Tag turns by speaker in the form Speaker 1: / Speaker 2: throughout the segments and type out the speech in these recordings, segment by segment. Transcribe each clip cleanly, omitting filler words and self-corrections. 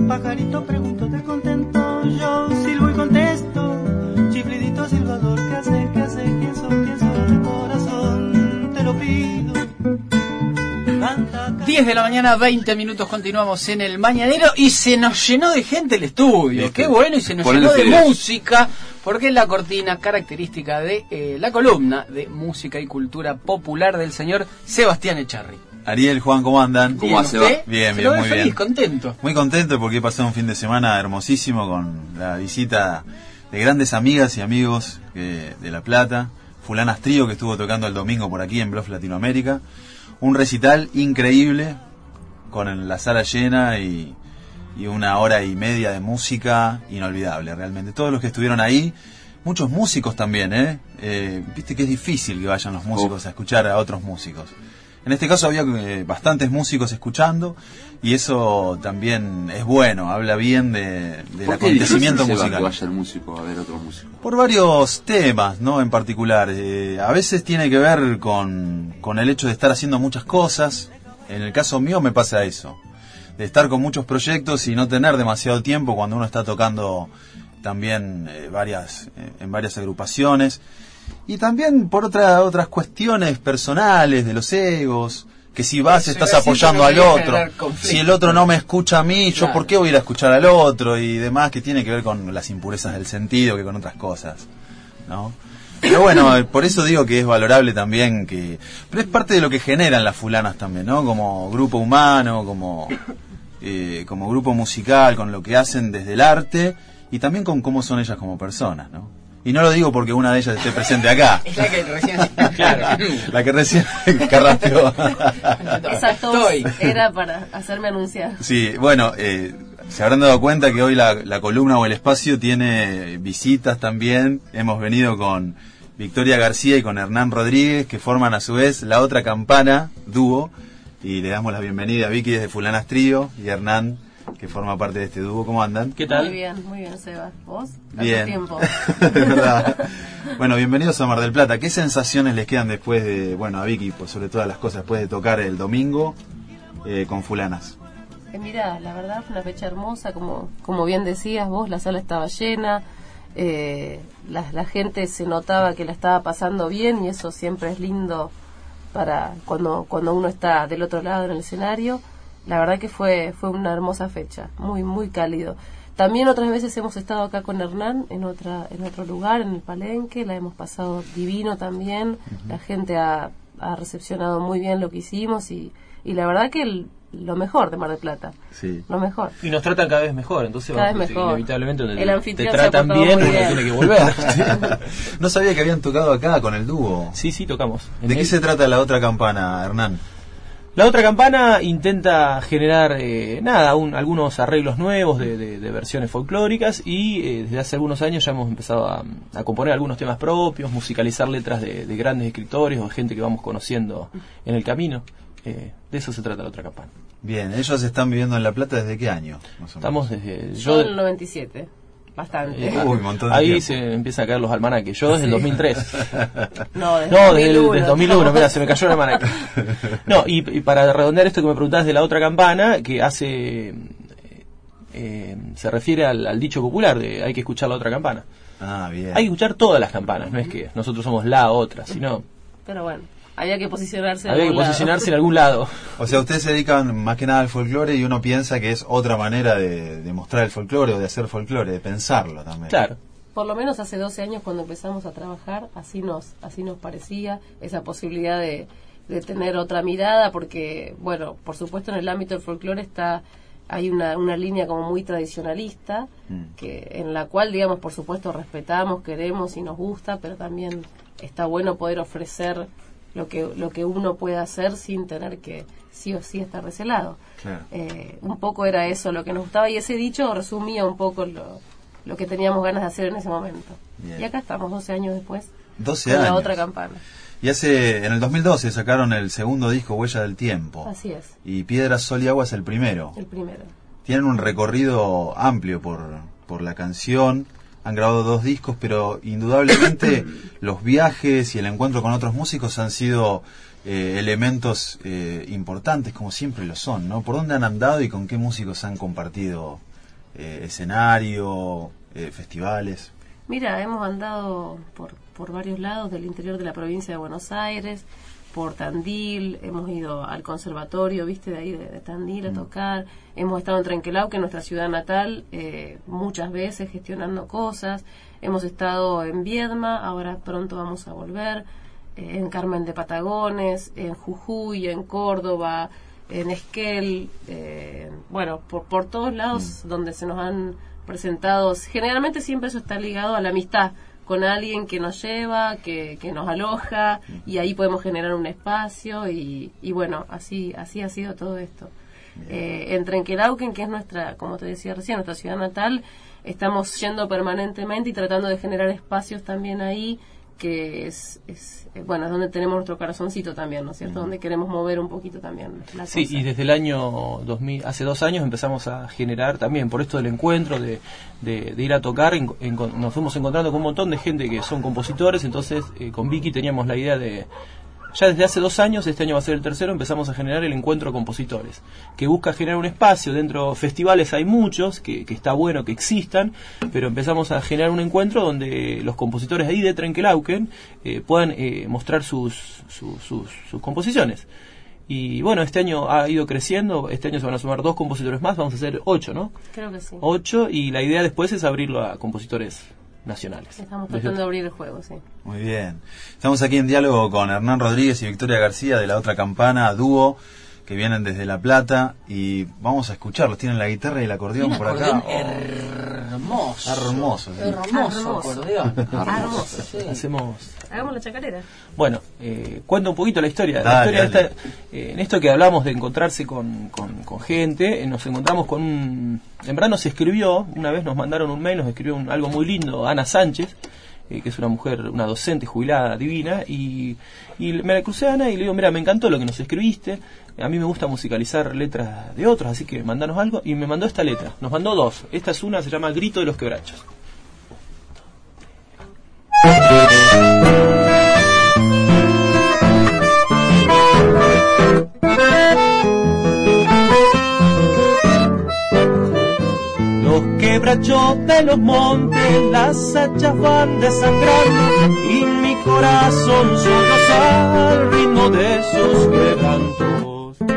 Speaker 1: pajarito pregunto, ¿te contento? Yo silbo y contesto, chiflidito silbador, ¿qué hace? ¿Quién sos de corazón? Te lo pido.
Speaker 2: 10 de la mañana, 20 minutos, continuamos en el Mañanero y se nos llenó de gente el estudio. Qué bueno, y se nos llenó de música, porque es la cortina característica de la columna de música y cultura popular del señor Sebastián Echarri.
Speaker 3: Ariel, Juan, ¿cómo andan?
Speaker 2: ¿Cómo va, Seba?
Speaker 3: Bien, muy feliz, bien.
Speaker 2: Contento.
Speaker 3: Muy contento porque he pasado un fin de semana hermosísimo con la visita de grandes amigas y amigos de La Plata. Fulanas Trío, que estuvo tocando el domingo por aquí en Bluff Latinoamérica. Un recital increíble, con la sala llena y 1 hora y media de música inolvidable, realmente. Todos los que estuvieron ahí, muchos músicos también, viste que es difícil que vayan los músicos a escuchar a otros músicos. En este caso había bastantes músicos escuchando, y eso también es bueno, habla bien del acontecimiento musical.
Speaker 4: Que vaya el músico a ver otro músico?
Speaker 3: Por varios temas, ¿no? En particular, a veces tiene que ver con el hecho de estar haciendo muchas cosas. En el caso mío me pasa eso, de estar con muchos proyectos y no tener demasiado tiempo cuando uno está tocando también en varias agrupaciones. Y también por otras cuestiones personales, de los egos, que si vas estás apoyando al otro, si el otro no me escucha a mí, yo por qué voy a ir a escuchar al otro, y demás, que tiene que ver con las impurezas del sentido que con otras cosas, ¿no? Pero bueno, por eso digo que es valorable también, pero es parte de lo que generan las fulanas también, ¿no? Como grupo humano, como grupo musical, con lo que hacen desde el arte, y también con cómo son ellas como personas, ¿no? Y no lo digo porque una de ellas esté presente acá.
Speaker 2: Es la que recién... Claro.
Speaker 3: La que recién carraspeó.
Speaker 5: Esa tos era para hacerme anunciar.
Speaker 3: Sí, bueno, se habrán dado cuenta que hoy la columna o el espacio tiene visitas también. Hemos venido con Victoria García y con Hernán Rodríguez, que forman a su vez La Otra Campana, dúo. Y le damos la bienvenida a Vicky desde Fulanas Trío y Hernán, que forma parte de este dúo. ¿Cómo andan?
Speaker 2: ¿Qué tal?
Speaker 5: Muy bien, Seba. ¿Vos?
Speaker 3: Bien.
Speaker 5: Tiempo.
Speaker 3: De verdad. Bueno, bienvenidos a Mar del Plata. ¿Qué sensaciones les quedan después de, a Vicky, pues sobre todas las cosas, después de tocar el domingo con Fulanas?
Speaker 5: Mirá, la verdad fue una fecha hermosa, como bien decías vos, la sala estaba llena, la gente se notaba que la estaba pasando bien, y eso siempre es lindo para cuando uno está del otro lado en el escenario. La verdad que fue una hermosa fecha, muy muy cálido. También otras veces hemos estado acá con Hernán en otro lugar, en el Palenque, la hemos pasado divino también. La gente ha recepcionado muy bien lo que hicimos, y la verdad que lo mejor de Mar del Plata.
Speaker 3: Sí.
Speaker 5: Lo mejor.
Speaker 6: Y nos tratan cada vez mejor, entonces
Speaker 5: cada vez mejor.
Speaker 6: Inevitablemente
Speaker 5: el anfitrión
Speaker 6: te tratan bien, uno tiene que volver.
Speaker 3: No sabía que habían tocado acá con el dúo.
Speaker 6: Sí, tocamos.
Speaker 3: ¿De qué se trata La Otra Campana, Hernán?
Speaker 6: La Otra Campana intenta generar algunos arreglos nuevos de versiones folclóricas, y desde hace algunos años ya hemos empezado a componer algunos temas propios, musicalizar letras de grandes escritores o de gente que vamos conociendo en el camino. De eso se trata La Otra Campana.
Speaker 3: Bien, ellos están viviendo en La Plata ¿desde qué año?
Speaker 6: Estamos desde...
Speaker 5: Yo en el 97. Bastante.
Speaker 3: Un montón de
Speaker 6: ahí
Speaker 3: tiempo.
Speaker 6: Se empieza a caer los almanaques. Yo desde el 2003.
Speaker 5: Desde
Speaker 6: el 2001. Mira, se me cayó el almanaque. No, y para redondear esto que me preguntás de La Otra Campana, que hace... se refiere al dicho popular de hay que escuchar la otra campana.
Speaker 3: Ah, bien.
Speaker 6: Hay que escuchar todas las campanas, no es que nosotros somos la otra, sino...
Speaker 5: Pero bueno, había que posicionarse
Speaker 6: en algún lado.
Speaker 3: O sea, ustedes se dedican más que nada al folclore, y uno piensa que es otra manera de mostrar el folclore o de hacer folclore, de pensarlo también.
Speaker 6: Claro.
Speaker 5: Por lo menos hace 12 años cuando empezamos a trabajar, así nos parecía esa posibilidad de tener otra mirada, porque, bueno, por supuesto en el ámbito del folclore hay una línea como muy tradicionalista, en la cual, digamos, por supuesto respetamos, queremos y nos gusta, pero también está bueno poder ofrecer lo que uno puede hacer sin tener que sí o sí estar de ese lado.
Speaker 3: Claro.
Speaker 5: Un poco era eso lo que nos gustaba, y ese dicho resumía un poco lo que teníamos ganas de hacer en ese momento. Bien. Y acá estamos 12 años después
Speaker 3: 12
Speaker 5: con
Speaker 3: años.
Speaker 5: La Otra Campana.
Speaker 3: Y en el 2012 sacaron el segundo disco, Huella del Tiempo.
Speaker 5: Así es.
Speaker 3: Y Piedra, Sol y Agua es el primero.
Speaker 5: El primero.
Speaker 3: Tienen un recorrido amplio por la canción. Han grabado 2 discos, pero indudablemente los viajes y el encuentro con otros músicos han sido elementos importantes, como siempre lo son, ¿no? ¿Por dónde han andado y con qué músicos han compartido escenario, festivales?
Speaker 5: Mira, hemos andado por varios lados del interior de la provincia de Buenos Aires, por Tandil, hemos ido al conservatorio, viste, de ahí de Tandil a tocar, hemos estado en Trenquelauquen, en nuestra ciudad natal, muchas veces gestionando cosas, hemos estado en Viedma, ahora pronto vamos a volver, en Carmen de Patagones, en Jujuy, en Córdoba, en Esquel, bueno, por todos lados donde se nos han presentado. Generalmente siempre eso está ligado a la amistad con alguien que nos lleva, que nos aloja, y ahí podemos generar un espacio, y bueno, así ha sido todo esto. En Trenquelauquen, que es nuestra, como te decía recién, nuestra ciudad natal, estamos yendo permanentemente y tratando de generar espacios también ahí, que es bueno, es donde tenemos nuestro corazoncito también, ¿no es cierto? Donde queremos mover un poquito también la cosa.
Speaker 6: Sí, y desde el año 2000, hace 2 años empezamos a generar también, por esto del encuentro, de ir a tocar, nos fuimos encontrando con un montón de gente que son compositores, entonces con Vicky teníamos la idea de, ya desde hace 2 años, este año va a ser el tercero, empezamos a generar el encuentro compositores, que busca generar un espacio. Dentro festivales hay muchos, que está bueno que existan, pero empezamos a generar un encuentro donde los compositores ahí de Trenquelauquen puedan mostrar sus composiciones. Y bueno, este año ha ido creciendo, este año se van a sumar 2 compositores más, vamos a hacer 8, ¿no?
Speaker 5: Creo que sí.
Speaker 6: 8, y la idea después es abrirlo a compositores nacionales.
Speaker 5: Estamos tratando de abrir el juego, sí.
Speaker 3: Muy bien. Estamos aquí en diálogo con Hernán Rodríguez y Victoria García de La Otra Campana, dúo, que vienen desde La Plata, y vamos a escucharlos. Tienen la guitarra y el acordeón por acá.
Speaker 2: Hermoso.
Speaker 3: Hermoso. Sí.
Speaker 2: Hermoso acordeón.
Speaker 5: Hermoso.
Speaker 2: Sí.
Speaker 5: Hagamos la chacarera.
Speaker 6: Bueno, cuento un poquito la historia.
Speaker 3: Dale,
Speaker 6: la historia en esto que hablamos de encontrarse con gente, nos encontramos con un... En verdad nos escribió, una vez nos mandaron un mail, nos escribió algo muy lindo, Ana Sánchez, que es una mujer, una docente jubilada divina, y me la crucé a Ana y le digo, mira, me encantó lo que nos escribiste, a mí me gusta musicalizar letras de otros, así que mandanos algo, y me mandó esta letra, nos mandó 2, esta es una, se llama Grito de los Quebrachos.
Speaker 1: Los quebrachos de los montes, las hachas van desangrando, y mi corazón solloza al ritmo de sus quebrantos.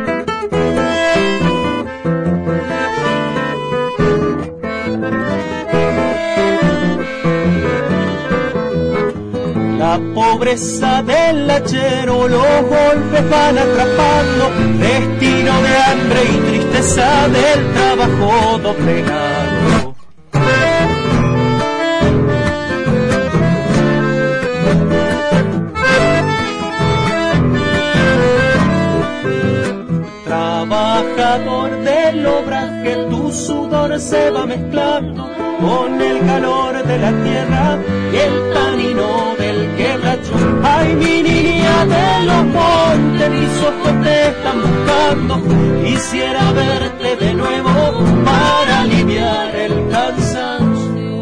Speaker 1: La pobreza del hachero, los golpes van atrapando, destino de hambre y tristeza del trabajo doblegado. Trabajador del obraje, tu sudor se va mezclando con el calor de la tierra y el tanino del quebracho. Ay, mi niña de los montes, mis ojos te están buscando. Quisiera verte de nuevo para aliviar el cansancio.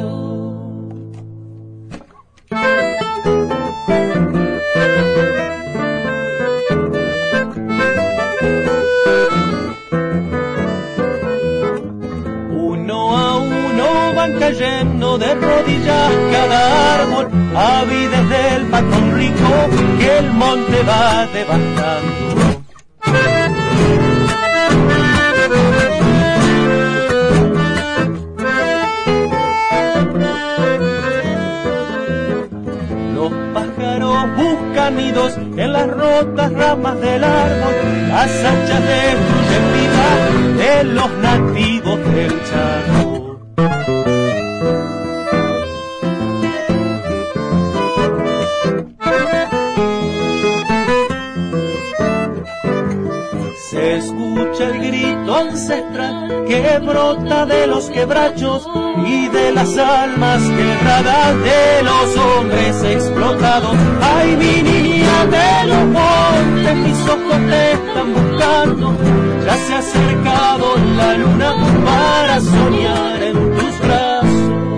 Speaker 1: Cayendo de rodillas cada árbol, avides del patrón rico que el monte va devastando. Los pájaros buscan nidos en las rotas ramas del árbol, las hachas destruyen vidas de los nativos del Chaco. Se escucha el grito ancestral que brota de los quebrachos y de las almas quebradas de los hombres explotados. Ay, mi niña de los montes, mis ojos te están buscando. Ya se ha acercado la luna para soñar en tus brazos.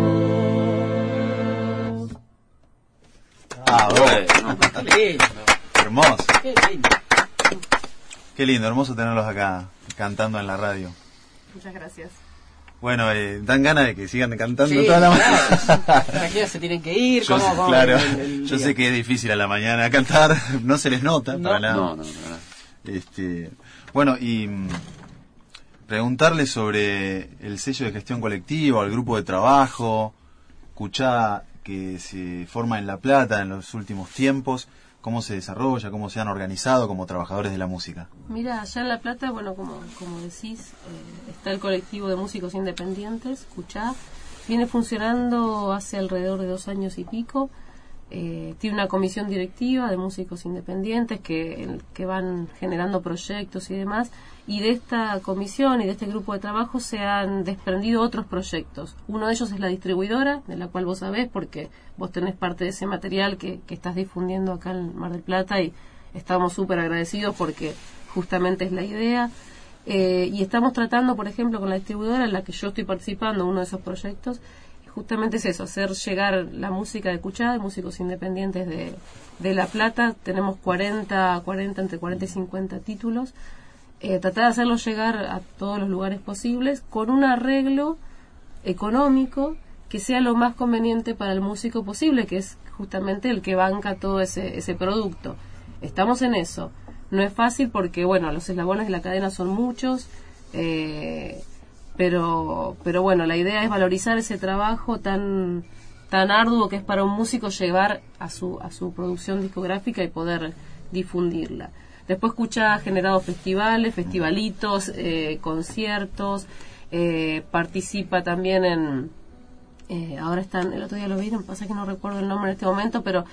Speaker 3: Ah, bueno.
Speaker 2: Qué lindo.
Speaker 3: Hermoso.
Speaker 2: Qué lindo.
Speaker 3: Qué lindo, hermoso tenerlos acá cantando en la radio.
Speaker 5: Muchas gracias.
Speaker 3: Bueno, dan ganas de que sigan cantando
Speaker 2: Sí,
Speaker 3: toda la
Speaker 2: claro.
Speaker 3: mañana.
Speaker 2: Aquí se tienen que ir.
Speaker 3: Yo,
Speaker 2: ¿cómo
Speaker 3: claro,
Speaker 2: el
Speaker 3: yo
Speaker 2: día?
Speaker 3: sé que es difícil a la mañana cantar, no se les nota
Speaker 2: No,
Speaker 3: para nada.
Speaker 4: No.
Speaker 3: Bueno, y preguntarle sobre el sello de gestión colectiva, el grupo de trabajo, Cuchá, que se forma en La Plata en los últimos tiempos, cómo se desarrolla, cómo se han organizado como trabajadores de la música.
Speaker 5: Mira, allá en La Plata, bueno, como decís, está el colectivo de músicos independientes, Cuchá, viene funcionando hace alrededor de 2 años y pico. Tiene una comisión directiva de músicos independientes que van generando proyectos y demás, y de esta comisión y de este grupo de trabajo se han desprendido otros proyectos. Uno de ellos es la distribuidora, de la cual vos sabés porque vos tenés parte de ese material que estás difundiendo acá en Mar del Plata, y estamos súper agradecidos porque justamente es la idea. Y estamos tratando, por ejemplo, con la distribuidora en la que yo estoy participando, uno de esos proyectos, justamente es eso, hacer llegar la música de Cuchá, de músicos independientes de La Plata. Tenemos 40, entre 40 y 50 títulos. Tratar de hacerlos llegar a todos los lugares posibles con un arreglo económico que sea lo más conveniente para el músico posible, que es justamente el que banca todo ese producto. Estamos en eso. No es fácil porque, bueno, los eslabones de la cadena son muchos, pero bueno, la idea es valorizar ese trabajo tan arduo que es para un músico llevar a su producción discográfica y poder difundirla. Después Cuchá ha generado festivalitos, conciertos, participa también ahora están, el otro día lo vieron, pasa que no recuerdo el nombre en este momento, pero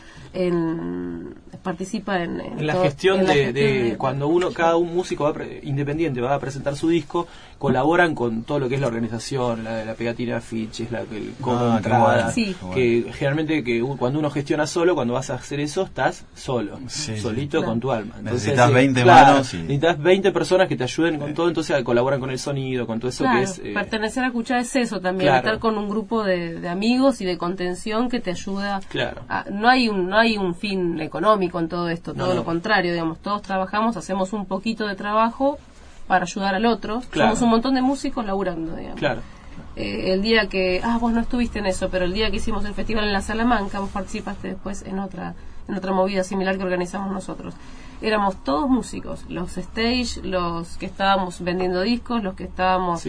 Speaker 5: participa en
Speaker 6: la gestión de cuando cada un músico independiente va a presentar su disco, colaboran con todo lo que es la organización, la pegatina de afiches, el cobro de entrada,
Speaker 5: sí.
Speaker 6: Que generalmente cuando uno gestiona solo, cuando vas a hacer eso, estás solo, solito con tu alma. Entonces,
Speaker 3: necesitas 20 manos.
Speaker 6: Necesitas 20 personas que te ayuden con todo, entonces colaboran con el sonido, con todo eso que es...
Speaker 5: pertenecer a Cuchá es eso también, estar con un grupo de amigos y de contención que te ayuda. No hay un fin económico en todo esto, todo lo contrario, digamos, todos trabajamos, hacemos un poquito de trabajo para ayudar al otro. Somos un montón de músicos laburando, digamos. El día que vos no estuviste en eso, pero el día que hicimos el festival en la Salamanca, vos participaste después en otra movida similar que organizamos nosotros. Éramos todos músicos, los stage, los que estábamos vendiendo discos, los que estábamos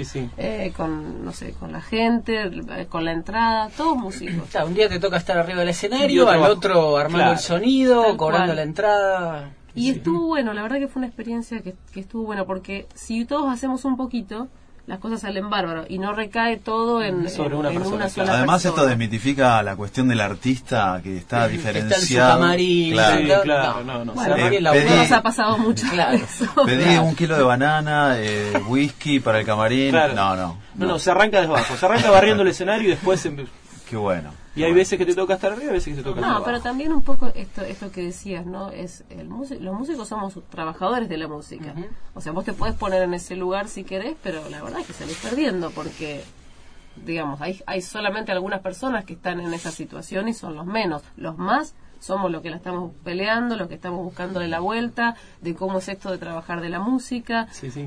Speaker 5: con la gente, con la entrada, todos músicos.
Speaker 2: Claro, un día te toca estar arriba del escenario, al otro armando el sonido, cobrando la entrada.
Speaker 5: Y estuvo bueno, la verdad que fue una experiencia que estuvo buena, porque si todos hacemos un poquito, las cosas salen bárbaro y no recae todo en una sola persona.
Speaker 3: Además esto desmitifica la cuestión del artista que está diferenciado.
Speaker 2: Está en su camarín.
Speaker 6: Claro.
Speaker 5: Bueno, nos ha pasado mucho.
Speaker 3: Pedí 1 kilo de banana, whisky para el camarín.
Speaker 6: No, se arranca desde abajo, se arranca barriendo el escenario y después...
Speaker 3: Qué bueno.
Speaker 6: Y hay veces que te toca estar arriba, veces que te toca estar abajo.
Speaker 5: Pero también un poco esto que decías, ¿no? Es los músicos somos trabajadores de la música. O sea, vos te podés poner en ese lugar si querés, pero la verdad es que salís perdiendo porque, digamos, hay solamente algunas personas que están en esa situación y son los menos. Los más somos los que la estamos peleando, los que estamos buscándole la vuelta de cómo es esto de trabajar de la música,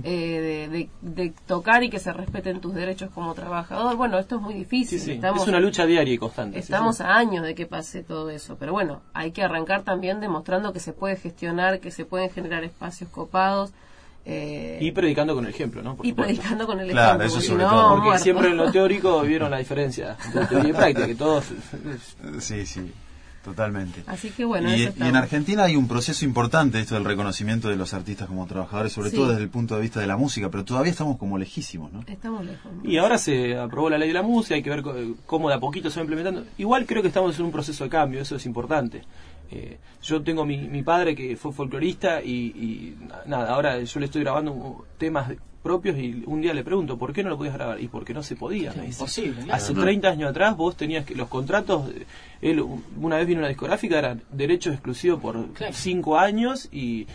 Speaker 5: de tocar y que se respeten tus derechos como trabajador. Bueno, esto es muy difícil.
Speaker 6: Es una lucha diaria y constante.
Speaker 5: Estamos a años de que pase todo eso, pero bueno, hay que arrancar también demostrando que se puede gestionar, que se pueden generar espacios copados.
Speaker 6: Y predicando con el ejemplo, ¿no?
Speaker 5: Predicando con el ejemplo.
Speaker 3: Eso sobre todo.
Speaker 6: Porque siempre en lo teórico vieron la diferencia entre teoría y práctica, que todos...
Speaker 3: Sí. Totalmente.
Speaker 5: Así que bueno,
Speaker 3: y en Argentina hay un proceso importante esto del reconocimiento de los artistas como trabajadores, sobre todo desde el punto de vista de la música, pero todavía estamos como lejísimos, ¿no?
Speaker 5: Estamos lejos.
Speaker 6: Y ahora se aprobó la ley de la música, hay que ver cómo de a poquito se va implementando. Igual creo que estamos en un proceso de cambio, eso es importante. Yo tengo mi padre que fue folclorista y ahora yo le estoy grabando temas propios y un día le pregunto, ¿por qué no lo podías grabar? Y porque no se podía. Me dice,
Speaker 2: imposible.
Speaker 6: Hace 30 años atrás vos tenías que los contratos, él una vez vino una discográfica, eran derechos exclusivos por 5 años y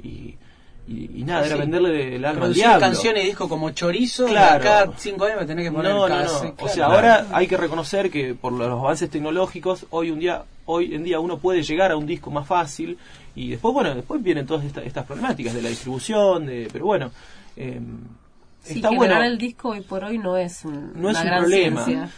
Speaker 6: era venderle el alma al diablo.
Speaker 2: Canciones y discos como chorizo, cada 5 años me tenés que poner
Speaker 6: o sea, ahora hay que reconocer que por los avances tecnológicos hoy en día uno puede llegar a un disco más fácil y después vienen todas estas problemáticas de la distribución, pero bueno, está
Speaker 5: generar
Speaker 6: bueno.
Speaker 5: El disco hoy por hoy no es un
Speaker 6: problema,
Speaker 5: ciencia.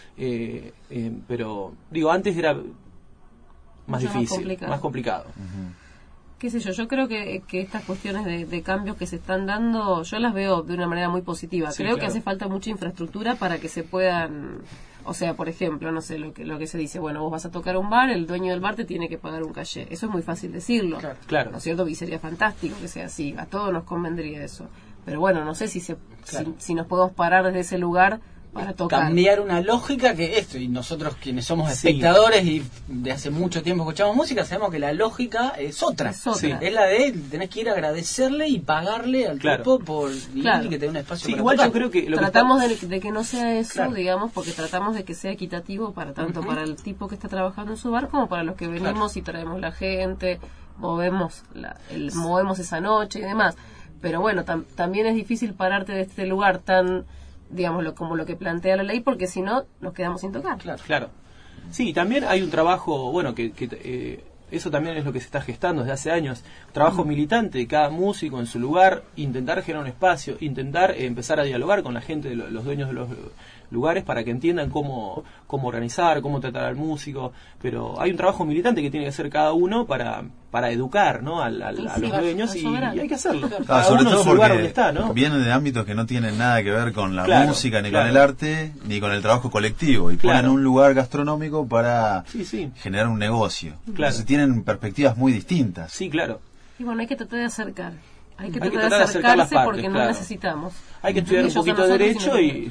Speaker 6: Pero digo, antes era más
Speaker 5: mucho
Speaker 6: difícil, más complicado.
Speaker 5: Qué sé yo creo que estas cuestiones de cambios que se están dando, yo las veo de una manera muy positiva.
Speaker 6: Sí,
Speaker 5: creo
Speaker 6: claro.
Speaker 5: que hace falta mucha infraestructura para que se puedan, o sea, por ejemplo, no sé, lo que se dice, bueno, vos vas a tocar a un bar, el dueño del bar te tiene que pagar un caché. Eso es muy fácil decirlo,
Speaker 6: Claro.
Speaker 5: ¿no es cierto? Y sería fantástico que sea así, a todos nos convendría eso. Pero bueno, no sé si nos podemos parar desde ese lugar para tocar.
Speaker 2: Cambiar una lógica que esto, y nosotros quienes somos
Speaker 6: Sí.
Speaker 2: espectadores y de hace mucho tiempo escuchamos música, sabemos que la lógica es otra.
Speaker 5: Es otra.
Speaker 6: Sí.
Speaker 2: Es la de tenés que ir a agradecerle y pagarle al
Speaker 6: Claro.
Speaker 2: tipo por
Speaker 5: Claro.
Speaker 2: que te dé un espacio
Speaker 6: Sí,
Speaker 2: para
Speaker 6: igual
Speaker 2: tocar.
Speaker 6: yo creo que lo
Speaker 5: tratamos
Speaker 6: que
Speaker 5: de que no sea eso,
Speaker 2: Claro.
Speaker 5: digamos, porque tratamos de que sea equitativo para tanto para el tipo que está trabajando en su bar como para los que venimos y traemos la gente, movemos esa noche y demás. Pero bueno, también es difícil pararte de este lugar tan, digámoslo, como lo que plantea la ley, porque si no, nos quedamos sin tocar.
Speaker 6: Claro. Sí, también hay un trabajo, bueno, que eso también es lo que se está gestando desde hace años, trabajo militante de cada músico en su lugar, intentar generar un espacio, intentar empezar a dialogar con la gente, los dueños de los lugares, para que entiendan cómo organizar, cómo tratar al músico, pero hay un trabajo militante que tiene que hacer cada uno para educar, ¿no? a los dueños y hay que hacerlo. Cada
Speaker 3: sobre
Speaker 6: uno en
Speaker 3: todo
Speaker 6: su lugar
Speaker 3: porque
Speaker 6: donde está, ¿no?
Speaker 3: vienen de ámbitos que no tienen nada que ver con la
Speaker 6: Claro,
Speaker 3: música, ni
Speaker 6: claro.
Speaker 3: con el arte, ni con el trabajo colectivo, y
Speaker 6: Claro.
Speaker 3: ponen un lugar gastronómico para
Speaker 6: Sí.
Speaker 3: generar un negocio.
Speaker 6: Claro.
Speaker 3: Entonces tienen perspectivas muy distintas.
Speaker 6: Sí, claro.
Speaker 5: Y bueno, hay que tratar de acercar. Hay que
Speaker 6: Hay que
Speaker 5: tratar
Speaker 6: tratar
Speaker 5: de
Speaker 6: de acercar las
Speaker 5: acercarse
Speaker 6: partes,
Speaker 5: porque no
Speaker 6: claro.
Speaker 5: necesitamos.
Speaker 6: Hay que estudiar un
Speaker 5: Ellos a
Speaker 6: poquito de
Speaker 5: nosotros
Speaker 6: derecho
Speaker 5: y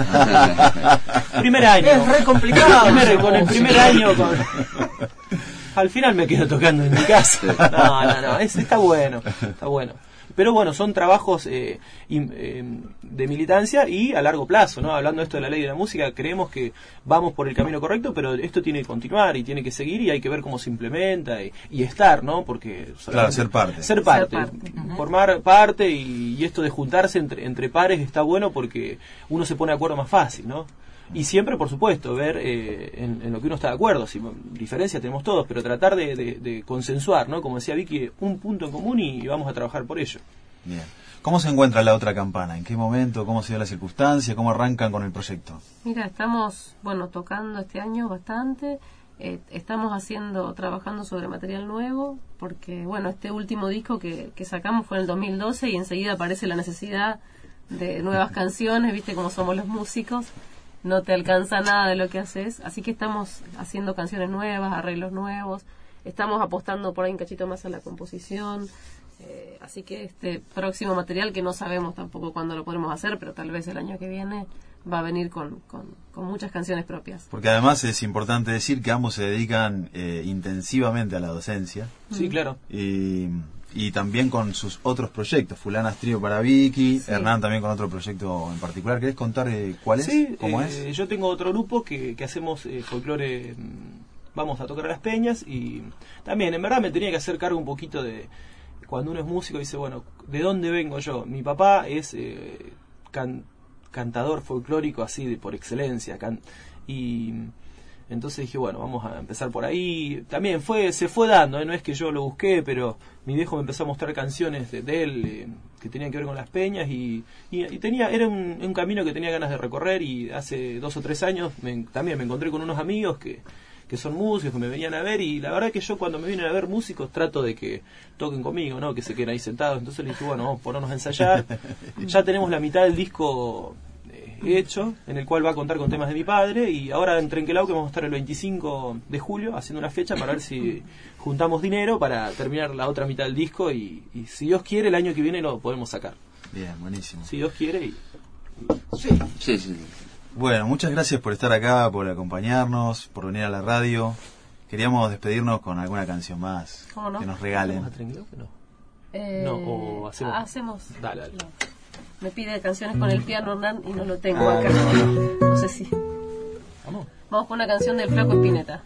Speaker 6: primer año.
Speaker 2: Es re complicado.
Speaker 6: Con el primer año al final me quedo tocando en mi casa. No, está bueno. Pero bueno, son trabajos de militancia y a largo plazo, ¿no? Hablando de esto de la ley de la música, creemos que vamos por el camino correcto, pero esto tiene que continuar y tiene que seguir y hay que ver cómo se implementa y estar, ¿no? Porque
Speaker 3: Claro, ser parte.
Speaker 6: Ser parte.
Speaker 5: Ujú.
Speaker 6: Formar parte y esto de juntarse entre pares está bueno porque uno se pone de acuerdo más fácil, ¿no? Y siempre, por supuesto, ver en lo que uno está de acuerdo. Si diferencias tenemos todos, pero tratar de consensuar, ¿no? Como decía Vicky, un punto en común y vamos a trabajar por ello.
Speaker 3: Bien. ¿Cómo se encuentra la otra campana? ¿En qué momento? ¿Cómo se dio la circunstancia? ¿Cómo arrancan con el proyecto?
Speaker 5: Mira, estamos, tocando este año bastante. Estamos trabajando sobre material nuevo, porque, este último disco que sacamos fue en el 2012 y enseguida aparece la necesidad de nuevas canciones, viste cómo somos los músicos. No te alcanza nada de lo que haces, así que estamos haciendo canciones nuevas, arreglos nuevos, estamos apostando por ahí un cachito más a la composición, así que este próximo material, que no sabemos tampoco cuándo lo podremos hacer, pero tal vez el año que viene, va a venir con muchas canciones propias.
Speaker 3: Porque además es importante decir que ambos se dedican intensivamente a la docencia.
Speaker 6: Sí, claro.
Speaker 3: Y también con sus otros proyectos. Fulana es trío para Vicky,
Speaker 5: Sí.
Speaker 3: Hernán también con otro proyecto en particular. ¿Querés contar cuál es?
Speaker 6: Sí,
Speaker 3: ¿Cómo es?
Speaker 6: yo tengo otro grupo que hacemos folclore, vamos a tocar a las peñas y también, en verdad, me tenía que hacer cargo un poquito de, cuando uno es músico, dice, bueno, ¿de dónde vengo yo? Mi papá es cantador folclórico así por excelencia, y entonces dije, bueno, vamos a empezar por ahí. También se fue dando, no es que yo lo busqué, pero mi viejo me empezó a mostrar canciones de él que tenían que ver con las peñas y era un camino que tenía ganas de recorrer, y hace 2 o 3 años también me encontré con unos amigos que son músicos, que me venían a ver, y la verdad que yo cuando me vienen a ver músicos trato de que toquen conmigo, ¿no? Que se queden ahí sentados. Entonces les dije, bueno, vamos a ponernos a ensayar. Ya tenemos la mitad del disco hecho, en el cual va a contar con temas de mi padre, y ahora en Trenquelau que vamos a estar el 25 de julio haciendo una fecha para ver si juntamos dinero para terminar la otra mitad del disco, y si Dios quiere el año que viene lo podemos sacar.
Speaker 3: Bien, buenísimo.
Speaker 6: Si Dios quiere
Speaker 4: Sí.
Speaker 3: Bueno, muchas gracias por estar acá, por acompañarnos, por venir a la radio. Queríamos despedirnos con alguna canción más.
Speaker 5: ¿Cómo no?
Speaker 3: Que nos regalen.
Speaker 6: ¿Vamos a Trenquelau que no? No, o hacemos... Dale.
Speaker 5: No. Me pide canciones con el piano, Hernán, y no lo tengo acá. No sé si... Vamos con una canción del Flaco Espineta.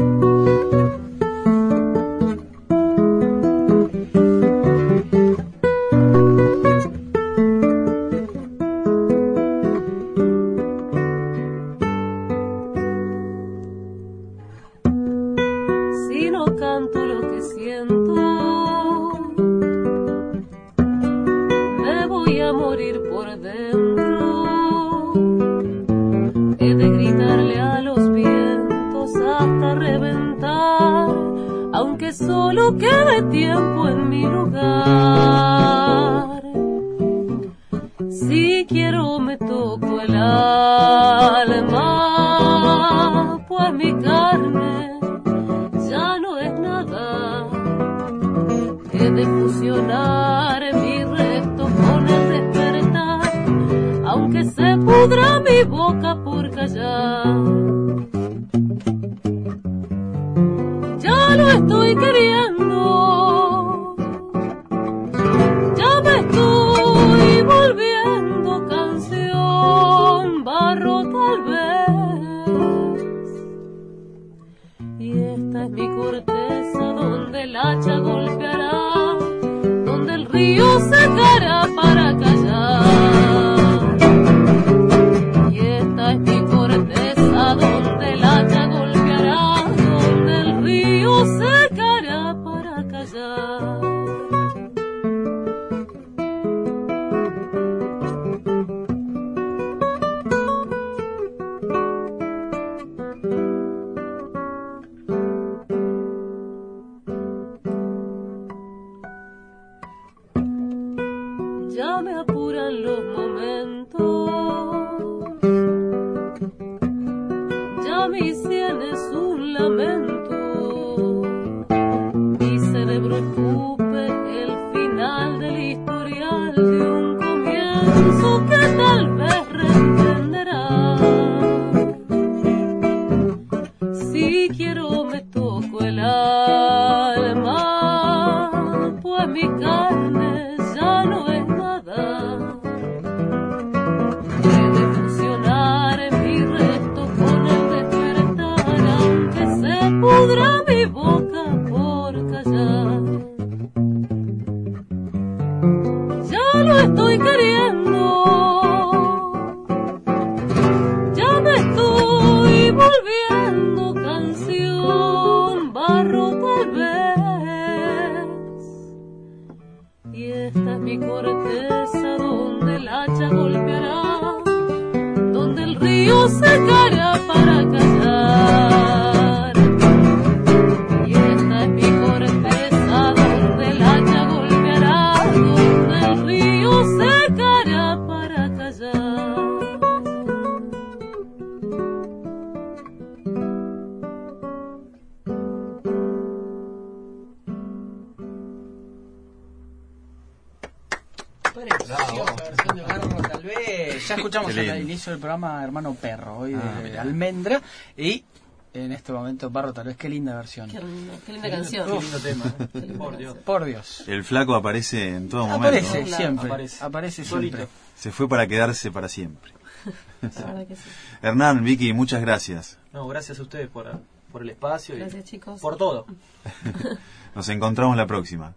Speaker 5: Si no canto lo que siento, me voy a morir por dentro. solo quede tiempo en mi lugar. Si quiero me toco el alma, pues mi carne ya no es nada. He de fusionar mi resto con el despertar, aunque se pudra mi boca por callar. Ya lo estoy queriendo, ya me estoy volviendo canción, barro tal vez. Y esta es mi corteza donde el hacha golpeará, donde el río secará para callar. Y esta es mi corteza donde el hacha golpeará, donde el río secará para callar. Ya me apuran los momentos, ya mi sien es un lamento, mi cerebro escupe el final del historial de un comienzo que tal vez reemprenderá. Si quiero me toco el alma, pues mi carne ya no es nada. He de fusionar mi resto con el despertar, aunque se pudra mi boca por callar. Ya lo estoy queriendo, ya me estoy volviendo canción, barro tal vez. Y esta es mi corteza donde el hacha golpeará, donde el río secará para callar. Y esta es mi corteza donde el hacha golpeará, donde el río secará para callar.
Speaker 2: Preciosa versión de Barro, tal vez. Ya escuchamos al inicio del programa Hermano Perro, hoy de Almendra. Y en este momento, Barro, tal vez, qué linda versión.
Speaker 5: Qué linda canción.
Speaker 6: Qué lindo tema. Por Dios.
Speaker 2: Por Dios.
Speaker 3: El flaco aparece en todo momento.
Speaker 2: Aparece
Speaker 3: ¿no?
Speaker 2: siempre.
Speaker 6: Aparece.
Speaker 2: Aparece
Speaker 6: Solito.
Speaker 2: siempre.
Speaker 3: Se fue para quedarse para siempre.
Speaker 5: La verdad que sí.
Speaker 3: Hernán, Vicky, muchas gracias.
Speaker 6: No, gracias a ustedes por el espacio
Speaker 5: Gracias, chicos.
Speaker 6: por todo.
Speaker 3: Nos encontramos la próxima.